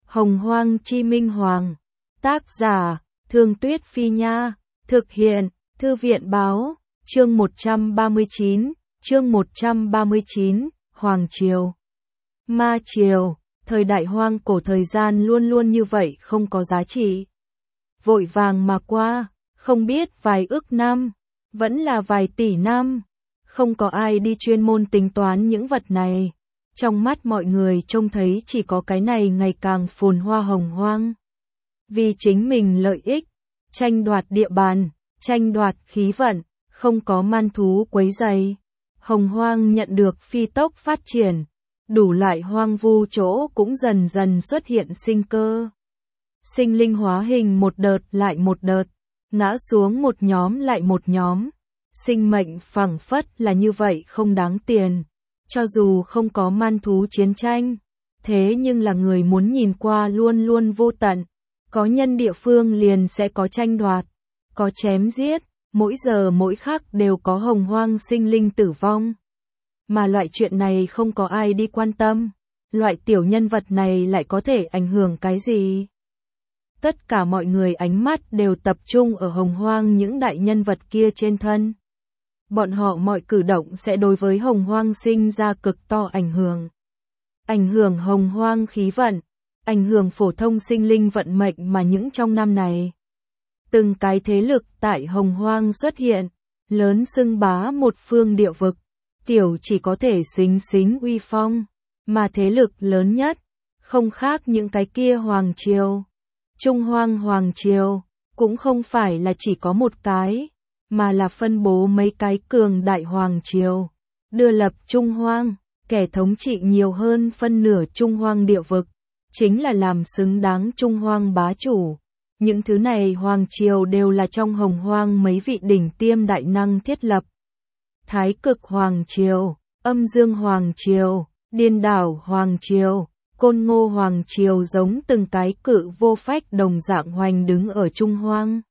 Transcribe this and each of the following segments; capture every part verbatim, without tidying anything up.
Hồng Hoang Chi Minh Hoàng. Tác giả, Thương Tuyết Phi Nha. Thực hiện, Thư viện Báo. Chương một trăm ba mươi chín. Chương một trăm ba mươi chín. Hoàng Triều. Ma Triều. Thời đại hoang cổ, thời gian luôn luôn như vậy, không có giá trị. Vội vàng mà qua, không biết vài ức năm, vẫn là vài tỷ năm. Không có ai đi chuyên môn tính toán những vật này. Trong mắt mọi người trông thấy chỉ có cái này ngày càng phồn hoa hồng hoang. Vì chính mình lợi ích, tranh đoạt địa bàn, tranh đoạt khí vận, không có man thú quấy rầy. Hồng hoang nhận được phi tốc phát triển, đủ loại hoang vu chỗ cũng dần dần xuất hiện sinh cơ. Sinh linh hóa hình một đợt lại một đợt, ngã xuống một nhóm lại một nhóm. Sinh mệnh phẳng phất là như vậy, không đáng tiền. Cho dù không có man thú chiến tranh, thế nhưng là người muốn nhìn qua luôn luôn vô tận. Có nhân địa phương liền sẽ có tranh đoạt, có chém giết, mỗi giờ mỗi khắc đều có hồng hoang sinh linh tử vong. Mà loại chuyện này không có ai đi quan tâm, loại tiểu nhân vật này lại có thể ảnh hưởng cái gì? Tất cả mọi người ánh mắt đều tập trung ở hồng hoang những đại nhân vật kia trên thân. Bọn họ mọi cử động sẽ đối với hồng hoang sinh ra cực to ảnh hưởng. Ảnh hưởng hồng hoang khí vận, ảnh hưởng phổ thông sinh linh vận mệnh mà những trong năm này. Từng cái thế lực tại hồng hoang xuất hiện, lớn xưng bá một phương địa vực, tiểu chỉ có thể xính xính uy phong, mà thế lực lớn nhất, không khác những cái kia hoàng triều. Trung Hoang Hoàng Triều, cũng không phải là chỉ có một cái, mà là phân bố mấy cái cường đại Hoàng Triều, đưa lập Trung Hoang, kẻ thống trị nhiều hơn phân nửa Trung Hoang địa vực, chính là làm xứng đáng Trung Hoang bá chủ. Những thứ này Hoàng Triều đều là trong hồng hoang mấy vị đỉnh tiêm đại năng thiết lập. Thái Cực Hoàng Triều, Âm Dương Hoàng Triều, Điên Đảo Hoàng Triều, Côn Ngô Hoàng Triều giống từng cái cự vô phách đồng dạng hoành đứng ở Trung Hoang.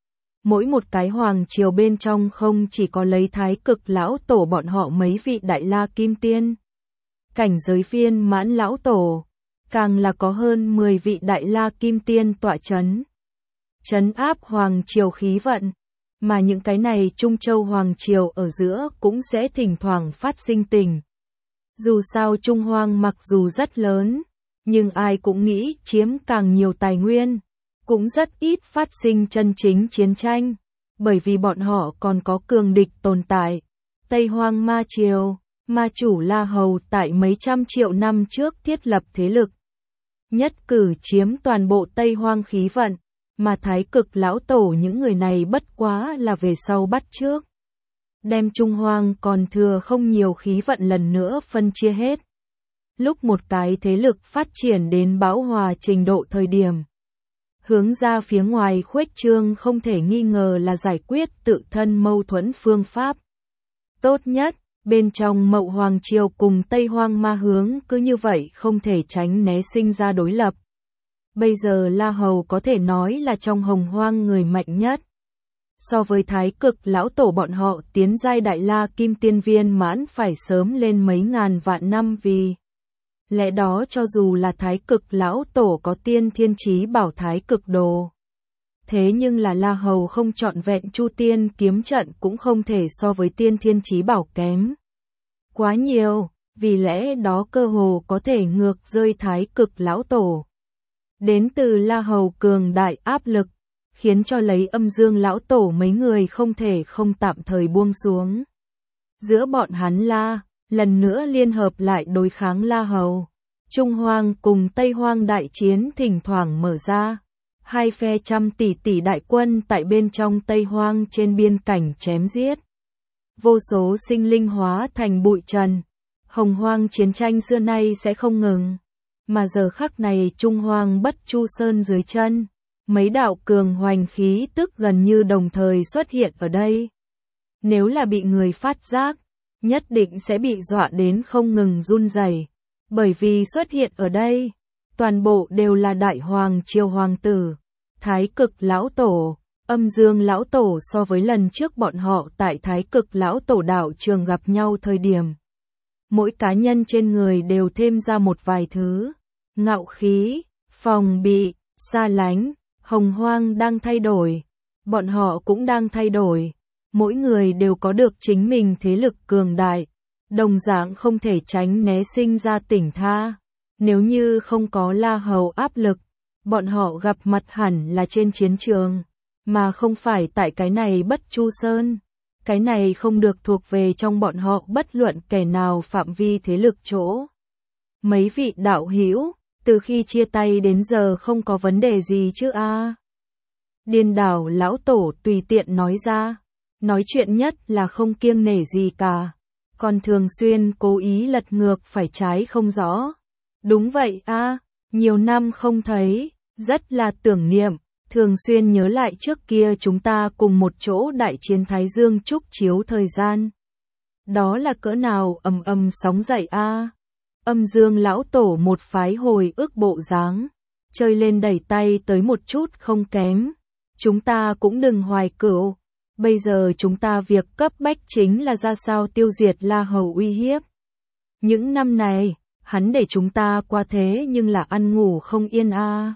Mỗi một cái Hoàng Triều bên trong không chỉ có lấy Thái Cực lão tổ bọn họ mấy vị đại la kim tiên, cảnh giới viên mãn lão tổ, càng là có hơn mười vị đại la kim tiên tọa chấn. Chấn áp Hoàng Triều khí vận, mà những cái này Trung Châu Hoàng Triều ở giữa cũng sẽ thỉnh thoảng phát sinh tình. Dù sao Trung Hoang mặc dù rất lớn, nhưng ai cũng nghĩ chiếm càng nhiều tài nguyên, cũng rất ít phát sinh chân chính chiến tranh, bởi vì bọn họ còn có cường địch tồn tại. Tây Hoang Ma Triều, ma chủ La Hầu tại mấy trăm triệu năm trước thiết lập thế lực, nhất cử chiếm toàn bộ Tây Hoang khí vận, mà Thái Cực lão tổ những người này bất quá là về sau bắt trước. Đem Trung Hoang còn thừa không nhiều khí vận lần nữa phân chia hết. Lúc một cái thế lực phát triển đến bão hòa trình độ thời điểm, hướng ra phía ngoài khuếch trương không thể nghi ngờ là giải quyết tự thân mâu thuẫn phương pháp tốt nhất. Bên trong Mậu Hoàng Triều cùng Tây Hoang Ma hướng cứ như vậy không thể tránh né sinh ra đối lập. Bây giờ La Hầu có thể nói là trong hồng hoang người mạnh nhất. So với Thái Cực lão tổ bọn họ tiến giai đại la kim tiên viên mãn phải sớm lên mấy ngàn vạn năm, vì lẽ đó cho dù là Thái Cực lão tổ có tiên thiên chí bảo Thái Cực đồ, thế nhưng là La Hầu không trọn vẹn Chu Tiên kiếm trận cũng không thể so với tiên thiên chí bảo kém quá nhiều, vì lẽ đó cơ hồ có thể ngược rơi Thái Cực lão tổ. Đến từ La Hầu cường đại áp lực, khiến cho lấy Âm Dương lão tổ mấy người không thể không tạm thời buông xuống. Giữa bọn hắn La, lần nữa liên hợp lại đối kháng La Hầu. Trung Hoang cùng Tây Hoang đại chiến thỉnh thoảng mở ra. Hai phe trăm tỷ tỷ đại quân tại bên trong Tây Hoang trên biên cảnh chém giết. Vô số sinh linh hóa thành bụi trần. Hồng hoang chiến tranh xưa nay sẽ không ngừng. Mà giờ khắc này Trung Hoang Bất Chu Sơn dưới chân, mấy đạo cường hoành khí tức gần như đồng thời xuất hiện ở đây. Nếu là bị người phát giác, nhất định sẽ bị dọa đến không ngừng run rẩy, bởi vì xuất hiện ở đây, toàn bộ đều là đại hoàng triều hoàng tử, Thái Cực lão tổ, Âm Dương lão tổ. So với lần trước bọn họ tại Thái Cực lão tổ đạo trường gặp nhau thời điểm, mỗi cá nhân trên người đều thêm ra một vài thứ, ngạo khí, phòng bị, xa lánh, Hồng Hoang đang thay đổi, bọn họ cũng đang thay đổi, mỗi người đều có được chính mình thế lực cường đại, đồng dạng không thể tránh né sinh ra tỉnh tha. Nếu như không có La Hầu áp lực, bọn họ gặp mặt hẳn là trên chiến trường, mà không phải tại cái này Bất Chu Sơn. Cái này không được thuộc về trong bọn họ bất luận kẻ nào phạm vi thế lực chỗ. Mấy vị đạo hữu, từ khi chia tay đến giờ không có vấn đề gì chứ a? À? Điên Đảo lão tổ tùy tiện nói ra, nói chuyện nhất là không kiêng nể gì cả, còn thường xuyên cố ý lật ngược phải trái không rõ. Đúng vậy a, à, nhiều năm không thấy, rất là tưởng niệm, thường xuyên nhớ lại trước kia chúng ta cùng một chỗ đại chiến Thái Dương Trúc chiếu thời gian. Đó là cỡ nào ầm ầm sóng dậy a. À. Âm Dương lão tổ một phái hồi ức bộ dáng, chơi lên đẩy tay tới một chút không kém. Chúng ta cũng đừng hoài cửu, bây giờ chúng ta việc cấp bách chính là ra sao tiêu diệt La Hầu uy hiếp. Những năm này, hắn để chúng ta qua thế nhưng là ăn ngủ không yên a. À.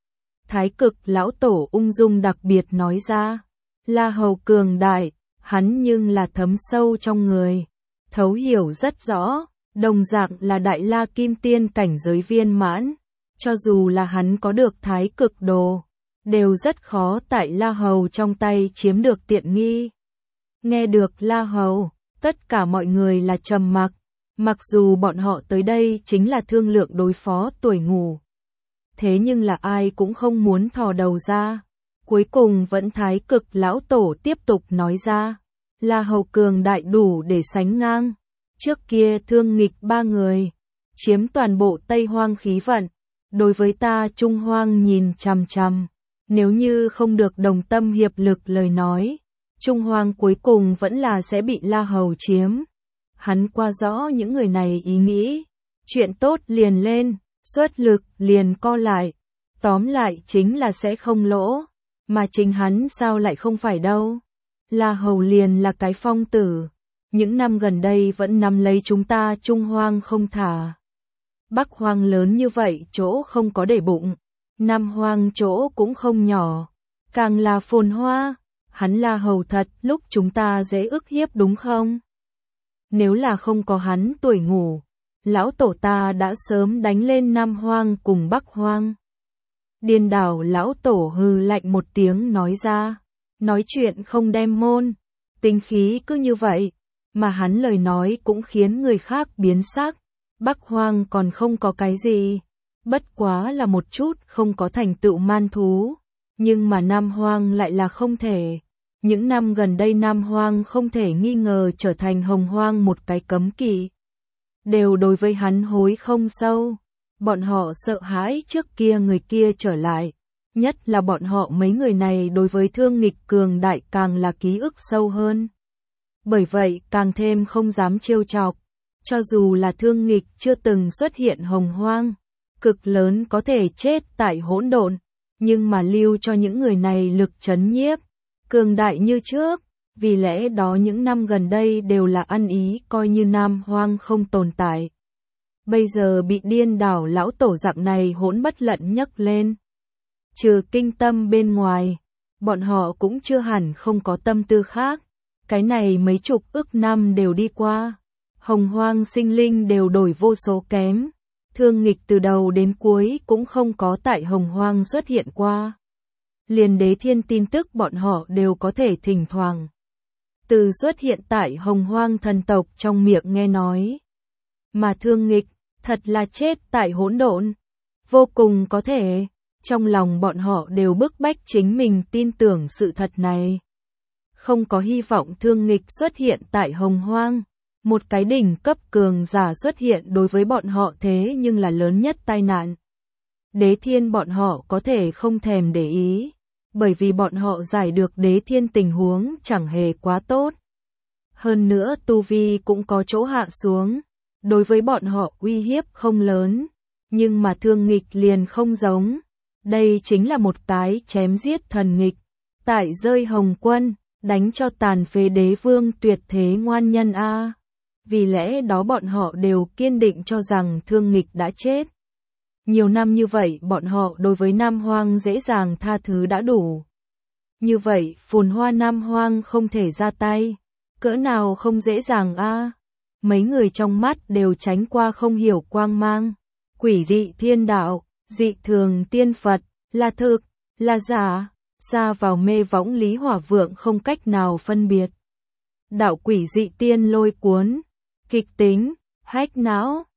Thái Cực lão tổ ung dung đặc biệt nói ra, La Hầu cường đại, hắn nhưng là thấm sâu trong người, thấu hiểu rất rõ, đồng dạng là đại la kim tiên cảnh giới viên mãn, cho dù là hắn có được Thái Cực đồ, đều rất khó tại La Hầu trong tay chiếm được tiện nghi. Nghe được La Hầu, tất cả mọi người là trầm mặc, mặc dù bọn họ tới đây chính là thương lượng đối phó tuổi ngủ. Thế nhưng là ai cũng không muốn thò đầu ra. Cuối cùng vẫn Thái Cực lão tổ tiếp tục nói ra, La Hầu cường đại đủ để sánh ngang. Trước kia thương nghịch ba người, chiếm toàn bộ Tây Hoang khí vận, đối với ta Trung Hoang nhìn chằm chằm. Nếu như không được đồng tâm hiệp lực lời nói, Trung Hoang cuối cùng vẫn là sẽ bị La Hầu chiếm. Hắn qua rõ những người này ý nghĩ, chuyện tốt liền lên, xuất lực liền co lại, tóm lại chính là sẽ không lỗ, mà chính hắn sao lại không phải đâu. La Hầu liền là cái phong tử, những năm gần đây vẫn nắm lấy chúng ta Trung Hoang không thả. Bắc Hoang lớn như vậy chỗ không có để bụng, Nam Hoang chỗ cũng không nhỏ, càng là phồn hoa, hắn La Hầu thật lúc chúng ta dễ ức hiếp đúng không? Nếu là không có hắn tuổi ngủ, lão tổ ta đã sớm đánh lên Nam Hoang cùng Bắc Hoang. Điên Đảo lão tổ hừ lạnh một tiếng nói ra, nói chuyện không đem môn, tính khí cứ như vậy, mà hắn lời nói cũng khiến người khác biến sắc. Bắc Hoang còn không có cái gì, bất quá là một chút không có thành tựu man thú, nhưng mà Nam Hoang lại là không thể. Những năm gần đây Nam Hoang không thể nghi ngờ trở thành Hồng Hoang một cái cấm kỵ. Đều đối với hắn hối không sâu, bọn họ sợ hãi trước kia người kia trở lại, nhất là bọn họ mấy người này đối với thương nghịch cường đại càng là ký ức sâu hơn. Bởi vậy càng thêm không dám trêu chọc, cho dù là thương nghịch chưa từng xuất hiện Hồng Hoang, cực lớn có thể chết tại hỗn độn, nhưng mà lưu cho những người này lực chấn nhiếp, cường đại như trước, vì lẽ đó những năm gần đây đều là ăn ý coi như Nam Hoang không tồn tại. Bây giờ bị Điên Đảo lão tổ dạng này hỗn bất lận nhấc lên. Trừ kinh tâm bên ngoài, bọn họ cũng chưa hẳn không có tâm tư khác, cái này mấy chục ức năm đều đi qua, Hồng Hoang sinh linh đều đổi vô số kém, thương nghịch từ đầu đến cuối cũng không có tại Hồng Hoang xuất hiện qua. Liền Đế Thiên tin tức bọn họ đều có thể thỉnh thoảng từ xuất hiện tại Hồng Hoang thần tộc trong miệng nghe nói. Mà thương nghịch, thật là chết tại hỗn độn, vô cùng có thể, trong lòng bọn họ đều bức bách chính mình tin tưởng sự thật này. Không có hy vọng thương nghịch xuất hiện tại Hồng Hoang, một cái đỉnh cấp cường giả xuất hiện đối với bọn họ thế nhưng là lớn nhất tai nạn. Đế Thiên bọn họ có thể không thèm để ý, bởi vì bọn họ giải được Đế Thiên tình huống chẳng hề quá tốt. Hơn nữa tu vi cũng có chỗ hạ xuống, đối với bọn họ uy hiếp không lớn, nhưng mà thương nghịch liền không giống. Đây chính là một cái chém giết thần nghịch, tại rơi Hồng Quân, đánh cho tàn phế đế vương tuyệt thế ngoan nhân a. Vì lẽ đó bọn họ đều kiên định cho rằng thương nghịch đã chết. Nhiều năm như vậy bọn họ đối với Nam Hoang dễ dàng tha thứ đã đủ. Như vậy phồn hoa Nam Hoang không thể ra tay. Cỡ nào không dễ dàng a. Mấy người trong mắt đều tránh qua không hiểu quang mang. Quỷ dị thiên đạo, dị thường tiên Phật, là thực, là giả, xa vào mê võng Lý Hỏa Vượng không cách nào phân biệt. Đạo quỷ dị tiên lôi cuốn, kịch tính, hách não,